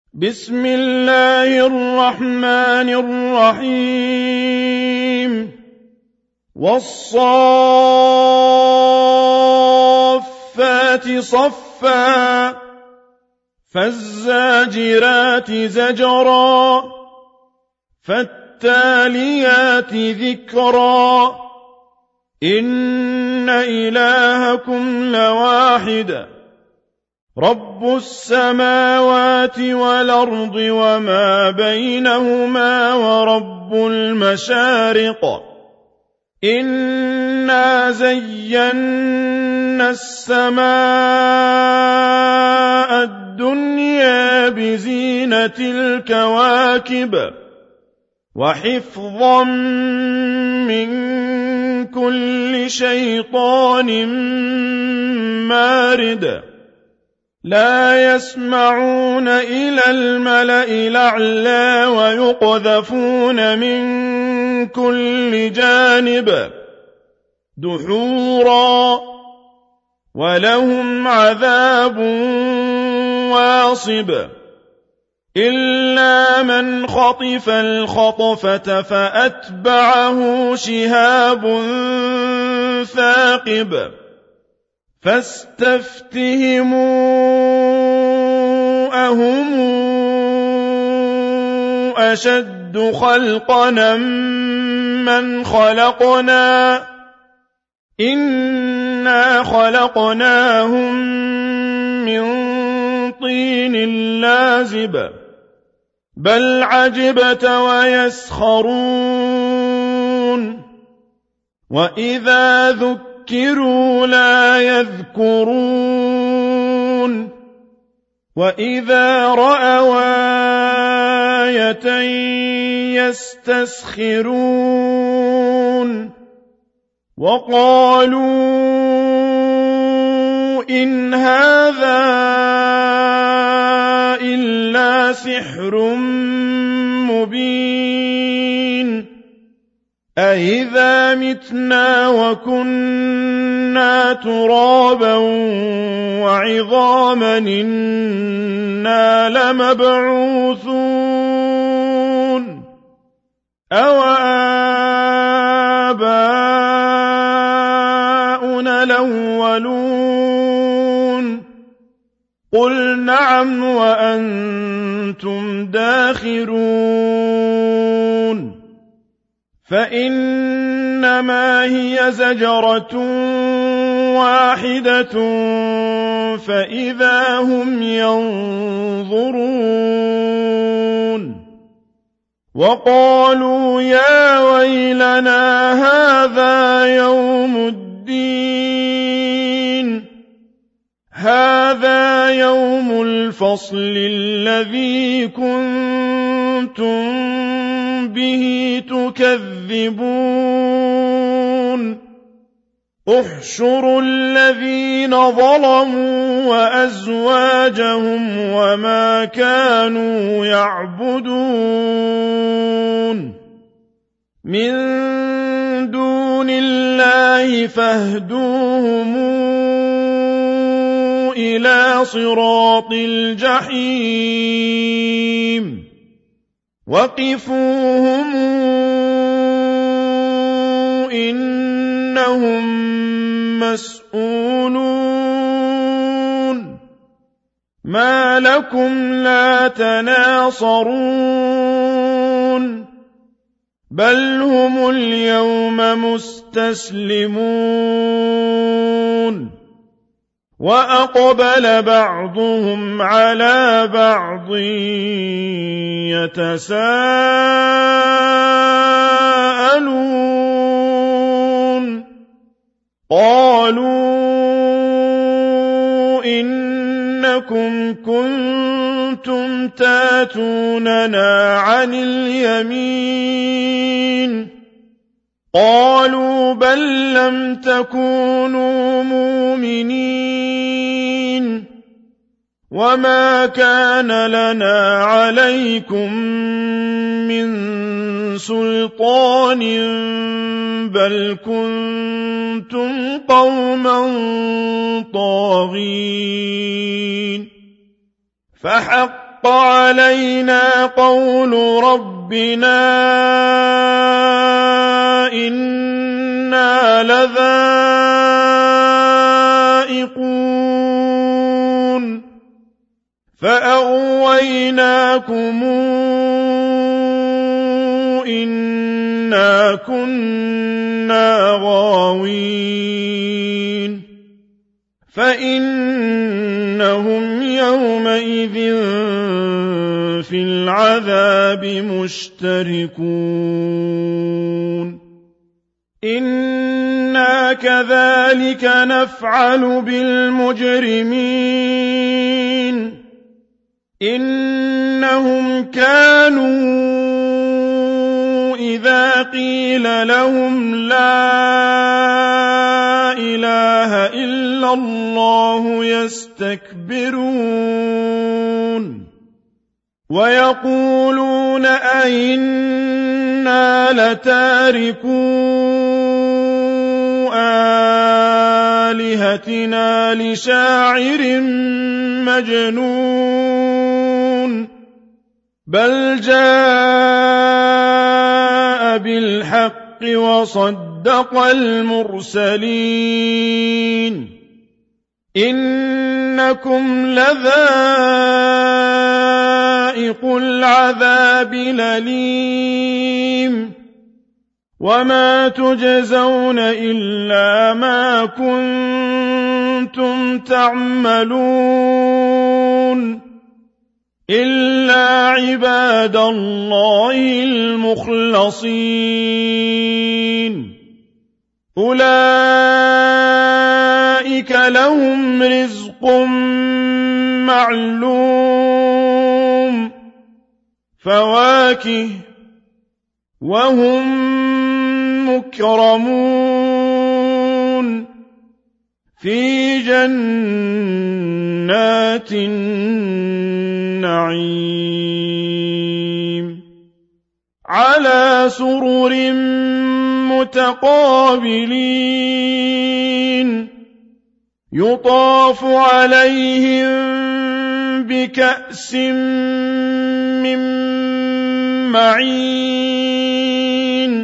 بسم الله الرحمن الرحيم والصافات صفا فالزاجرات زجرا فالتاليات ذكرا إن إلهكم لواحد رب السماوات والأرض وما بينهما ورب المشارق إنا زينا السماء الدنيا بزينة الكواكب وحفظا من كل شيطان مارد لا يسمعون إلى الملأ الأعلى ويقذفون من كل جانب دحورا ولهم عذاب واصب إلا من خطف الخطفة فأتبعه شهاب ثاقب فاستفتهموا أهم أشد خلقنا من خلقنا إنا خلقناهم من طين لازب بل عجبت ويسخرون وإذا ذكروا لا يذكرون وإذا رأوا آية يستسخرون وقالوا إن هذا إلا سحر مبين أإذا متنا وكنا ترابا وعظاما إنا لمبعوثون أو آباؤنا الأولون قل نعم وأنتم داخرون فإنما هي زجرة واحدة فإذا هم ينظرون وقالوا يا ويلنا هذا يوم الدين هذا يوم الفصل الذي كنتم به تكذبون احشروا الذين ظلموا وأزواجهم وما كانوا يعبدون من دون الله فاهدوهم إلى صراط الجحيم وقفوهم إنهم مسؤولون ما لكم لا تناصرون بل هم اليوم مستسلمون وأقبل بعضهم على بعض يتساءلون قالوا إنكم كنتم تاتوننا عن اليمين قالوا بل لم تكونوا مؤمنين وما كان لنا عليكم من سلطان بل كنتم قوما طاغين فحق حق علينا قول ربنا إنا لذائقون فأغويناكم إنا كنا غاوين فإنهم يومئذ في العذاب مشتركون إنا كذلك نفعل بالمجرمين إنهم كانوا إذا قيل لهم لا إله إلا الله يستكبرون ويقولون أئنا لتاركو آلهتنا لشاعر مجنون بل جاء بالحق وصدق المرسلين إنكم لذائق العذاب الأليم وما تجزون إلا ما كنتم تعملون إلا عباد الله المخلصين أولئك لهم رزق معلوم فواكه وهم مكرمون في جنات النعيم على سرر متقابلين يطاف عليهم بكأس من معين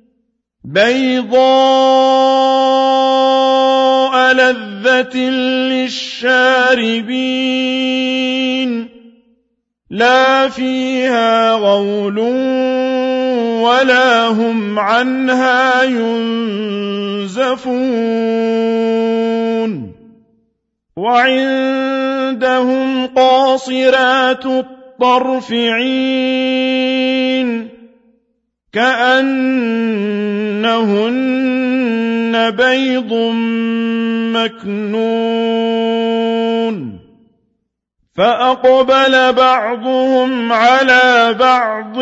بيضاء لذة للشاربين لا فيها غول ولا هم عنها ينزفون وعندهم قاصرات الطرف عين كأنهن بيض مكنون فأقبل بعضهم على بعض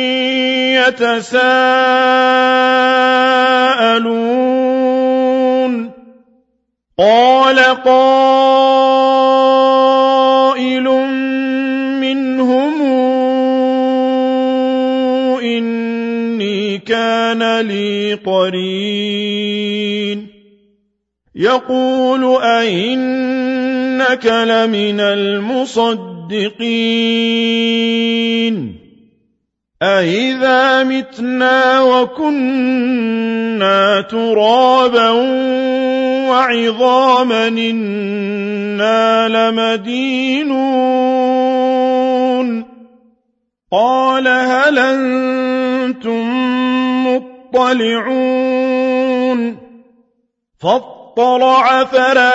يتساءلون قال قائل منهم إني كان لي قرين يقول أئنك لمن المصدقين أإذا متنا وكنا ترابا وعظاما إنا لمدينون قال هل أنتم مطلعون فاطلع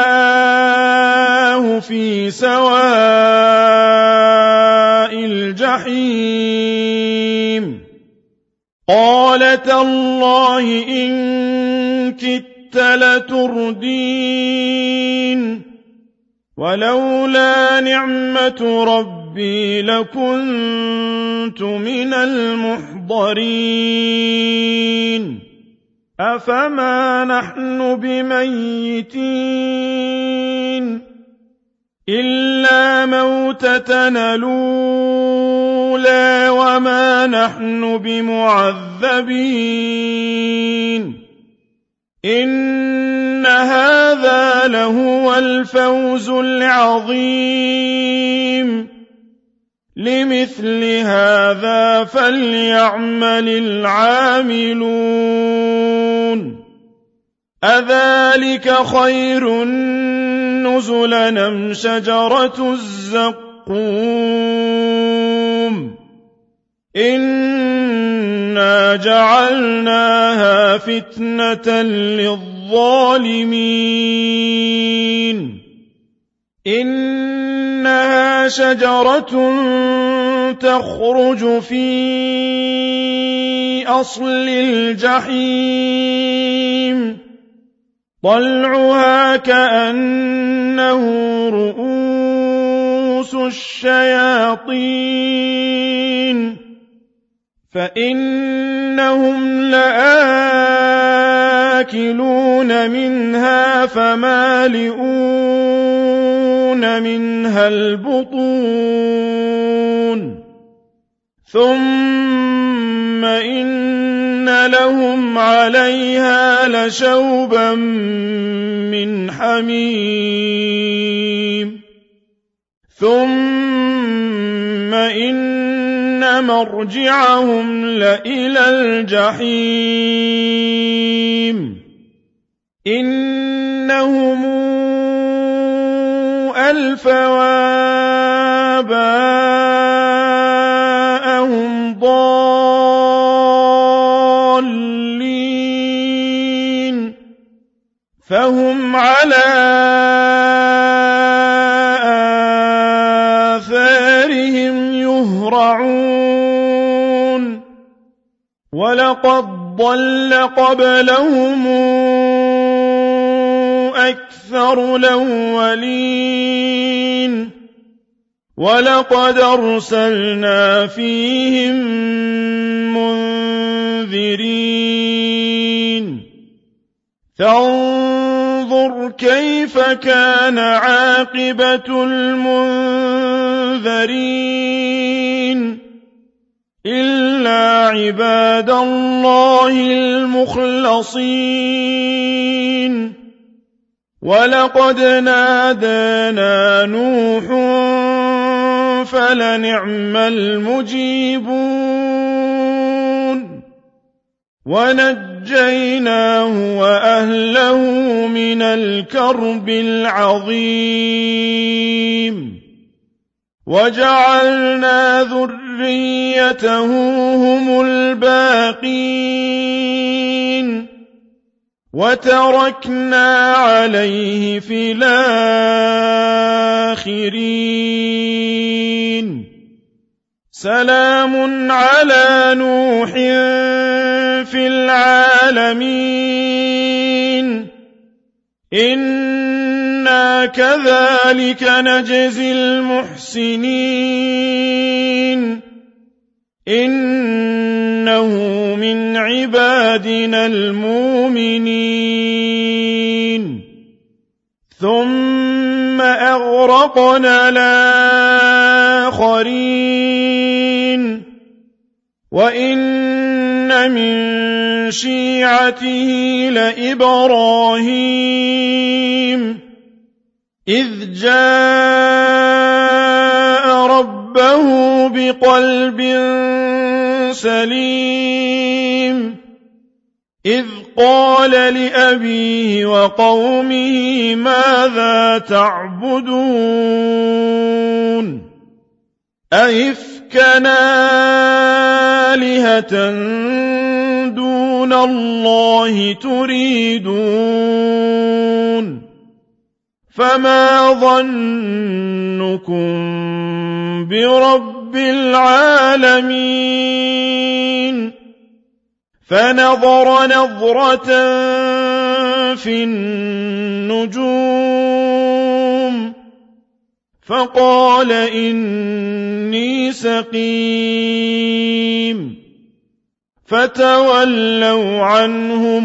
فرآه في سواء الجحيم قال تالله إن كدت لتردين ولولا نعمة ربي لكنت من المحضرين أفما نحن بميتين إلا موتتنا الأولى وما نحن بمعذبين إن هذا لهو الفوز العظيم لمثل هذا فليعمل العاملون أذلك خير نزلا أم شجرة الزقوم إنا جعلناها فتنة للظالمين إنها شجرة تخرج في أصل الجحيم طلعها كأنه رؤوس الشياطين فإنهم لآكلون منها فمالئون منها البطون ثم إن لهم عليها لشوبا من حميم ثم إن مرجعهم لإلى الجحيم إنهم ألفوا آباءهم ضالين فهم على آثارهم يهرعون ولقد ضل قبلهم أكثر الأولين ولقد أرسلنا فيهم منذرين فانظر كيف كان عاقبة المنذرين إلا عباد الله المخلصين ولقد نادانا نوح فلنعم المجيبون ونجيناه وأهله من الكرب العظيم وجعلنا ذريته هم الباقين وتركنا عليه في الآخرين سلام على نوح في العالمين إنا كذلك نجزي المحسنين إنه من عبادنا المؤمنين ثم أغرقنا الآخرين وإن من شيعته لإبراهيم إذ جاء ربه بقلب سليم إذ قال لأبيه وقومه ماذا تعبدون أئفكا آلهة دون الله تريدون فما ظنكم برب العالمين فنظر نظرة في النجوم فقال إني سقيم فتولوا عنه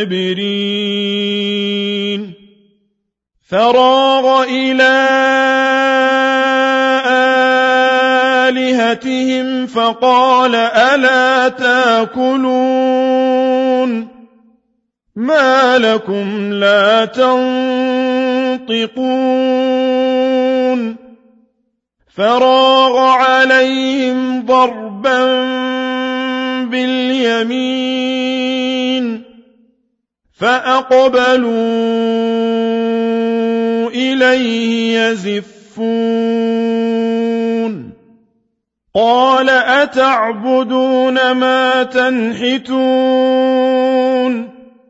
مدبرين فراغ إلى آلهتهم فقال ألا تأكلون ما لكم لا تنطقون فراغ عليهم ضربا باليمين فأقبلوا إليه يزفون قال أتعبدون ما تنحتون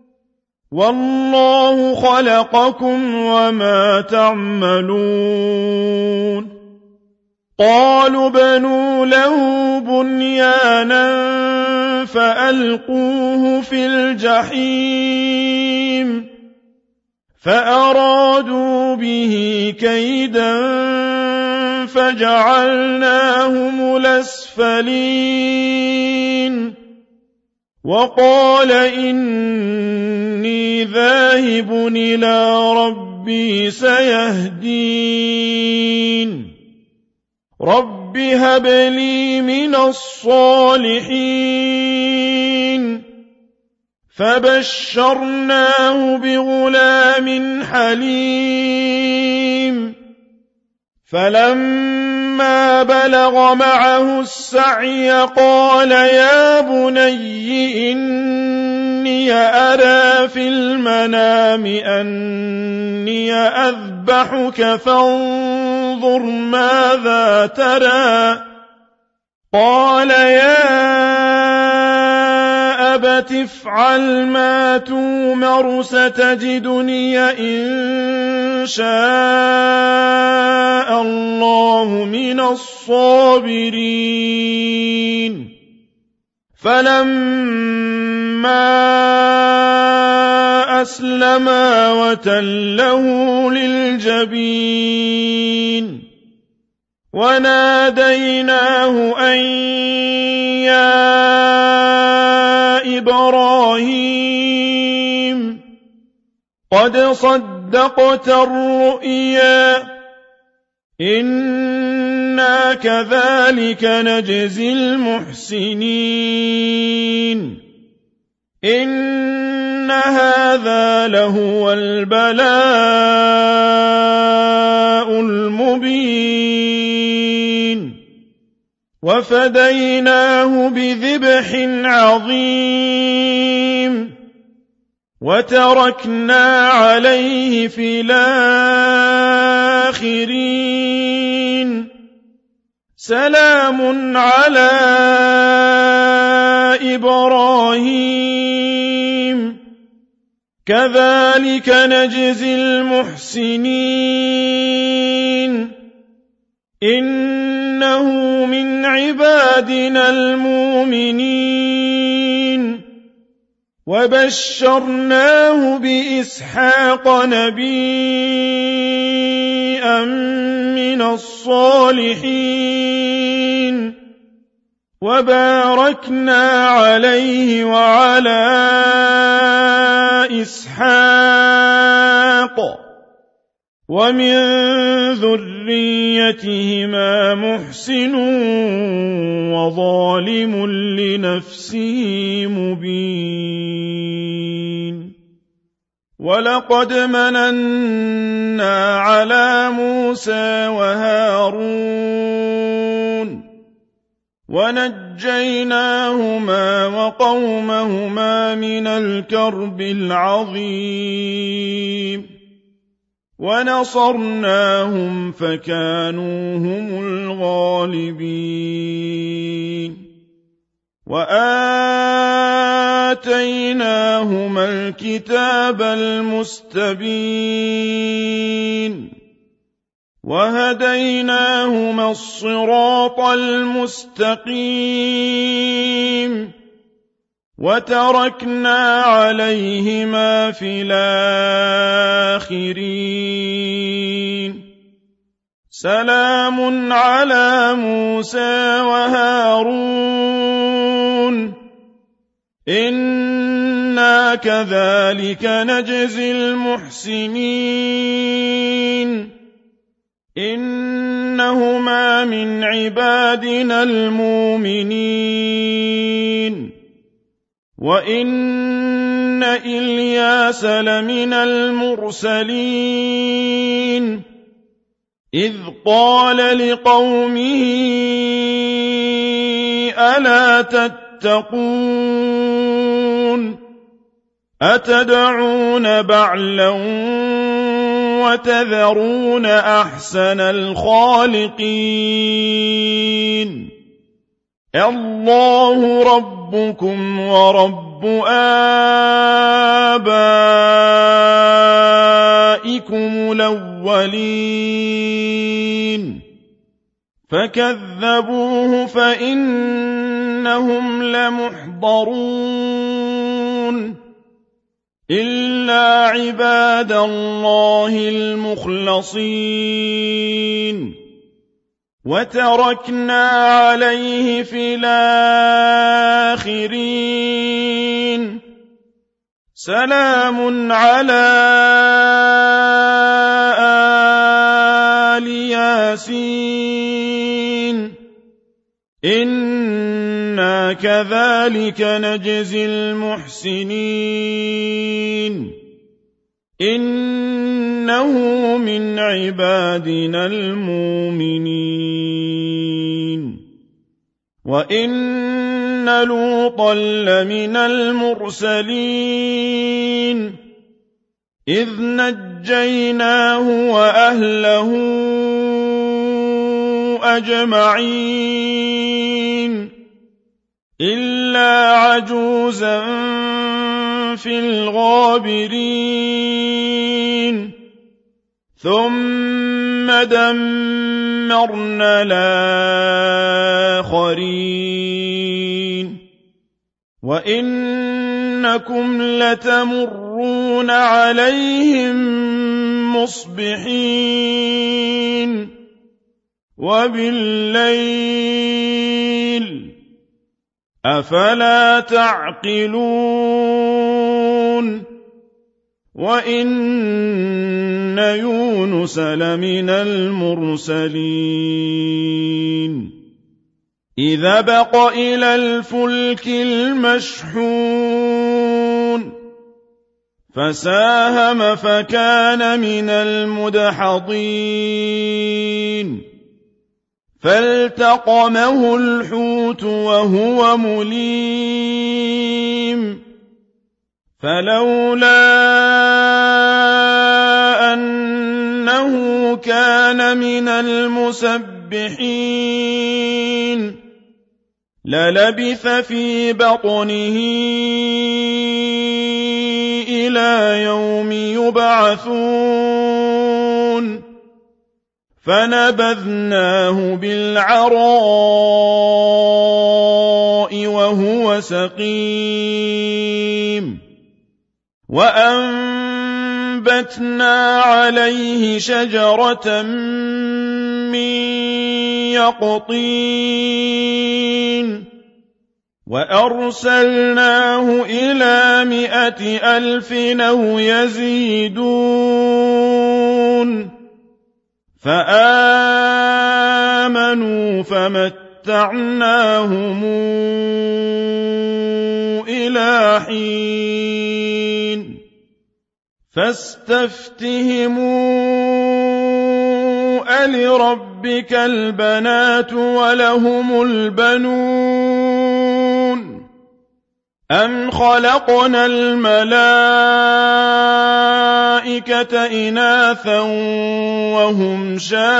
والله خلقكم وما تعملون قالوا بنوا له بنيانا فألقوه في الجحيم فأرادوا به كيدا فجعلناهم الأسفلين وقال إني ذاهب إلى ربي سيهدين رب هب لي من الصالحين فبشرناه بغلام حليم فلما بلغ معه السعي قال يا بني إني أرى في المنام أني أذبحك فانظر ماذا ترى قال يا أبت افعل ما تؤمر ستجدني إن شاء الله من الصابرين فلما أسلما وتله للجبين وناديناه أن يا إبراهيم قد صدقت الرؤيا إنا كذلك نجزي المحسنين إن هذا لهو البلاء المبين وفديناه بذبح عظيم وتركنا عليه في الآخرين سلام على إبراهيم كذلك نجزي المحسنين إنه من عبادنا المؤمنين وبشرناه بإسحاق نبيا من الصالحين وباركنا عليه وعلى إسحاق ومن ذريتهما محسن وظالم لنفسه مبين ولقد مننا على موسى وهارون ونجيناهما وقومهما من الكرب العظيم ونصرناهم فكانوا هم الغالبين وآتيناهما الكتاب المستبين وهديناهما الصراط المستقيم وتركنا عليهما في الآخرين سلام على موسى وهارون إنا كذلك نجزي المحسنين إنهما من عبادنا المؤمنين وإن إلياس لمن المرسلين إذ قال لقومه ألا تتقون أتدعون بعلا وتذرون أحسن الخالقين الله ربكم ورب آبائكم الأولين فكذبوه فإنهم لمحضرون إلا عباد الله المخلصين وتركنا عليه في الآخرين سلام على آل ياسين إنا كذلك نجزي المحسنين إنه من عبادنا المؤمنين وإن لوطا لمن المرسلين إذ نجيناه وأهله أجمعين إلا عجوزا في الغابرين ثم دمرنا الآخرين وإنكم لتمرون عليهم مصبحين وبالليل أفلا تعقلون وإن يونس لمن المرسلين إذا بق إلى الفلك المشحون فساهم فكان من المدحضين فالتقمه الحوت وهو مليم فلولا أنه كان من المسبحين للبث في بطنه إلى يوم يبعثون فنبذناه بالعراء وهو سقيم وأنبتنا عليه شجرة من يقطين وأرسلناه إلى 100,000 أو يزيدون فآمنوا فمتعناهم إلى حين فاستفتهموا ألربك البنات ولهم البنون أم خلقنا الملائكة إناثا وهم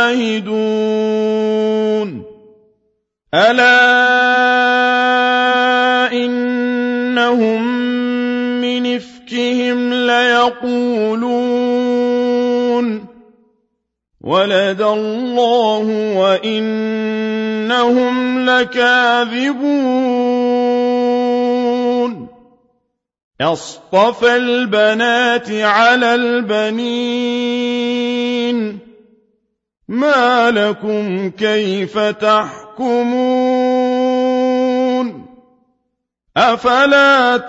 شاهدون ألا إنهم من إفكهم ليقولون ولد الله وإنهم لكاذبون أصطفى البنات على البنين ما لكم كيف تحكمون أفلا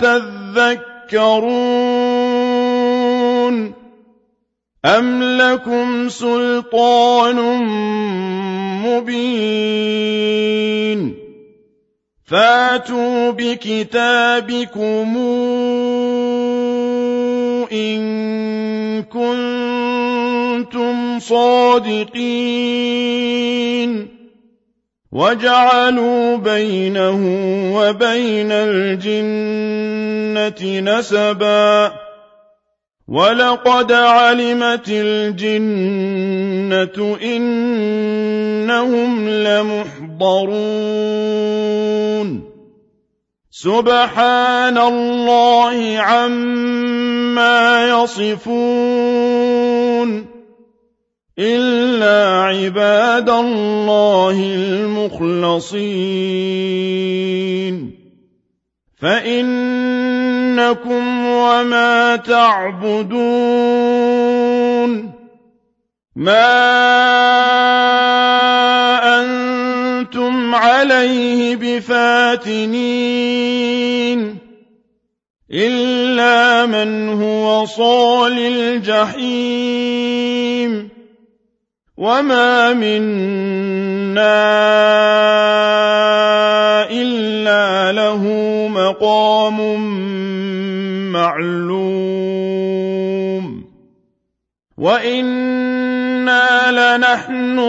تذكرون أم لكم سلطان مبين فاتوا بكتابكم إن كنتم كنتم صادقين وجعلوا بينه وبين الجنة نسبا ولقد علمت الجنة إنهم لمحضرون سبحان الله عما يصفون إلا عباد الله المخلصين فإنكم وما تعبدون ما أنتم عليه بفاتنين إلا من هو صال الجحيم وما منا إلا له مقام معلوم وإنا لنحن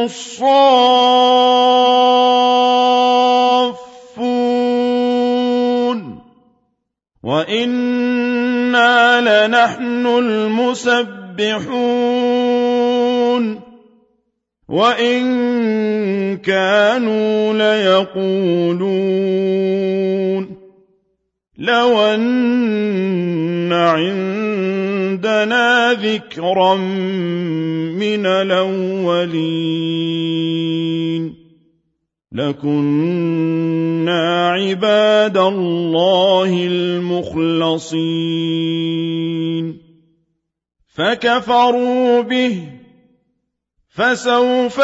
الصافون وإنا لنحن المسبحون وإن كانوا ليقولون لو أن عندنا ذكرا من الأولين لكنا عباد الله المخلصين فكفروا به فسوف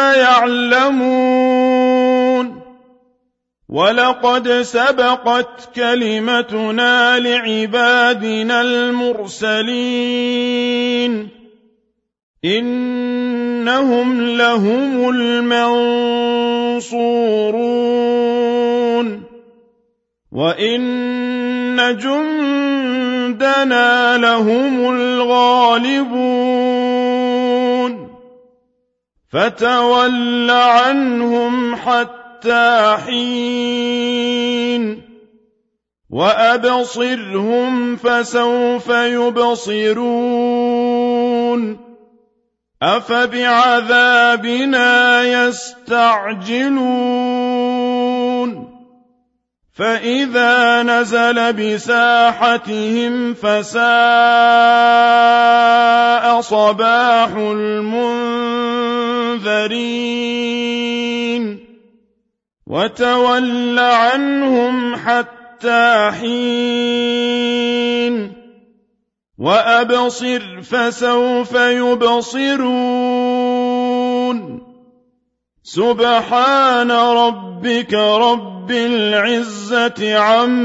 يعلمون ولقد سبقت كلمتنا لعبادنا المرسلين إنهم لهم المنصورون وإن جندنا لهم الغالبون فتول عنهم حتى حين وأبصرهم فسوف يبصرون أفبعذابنا يستعجلون فإذا نزل بساحتهم فساء صباح المنذرين وتول عنهم حتى حين وأبصر فسوف يبصرون سبحان ربك رب العزة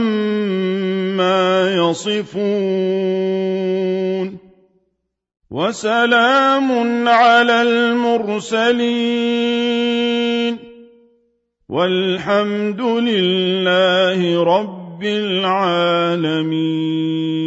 عما يصفون وسلام على المرسلين والحمد لله رب العالمين.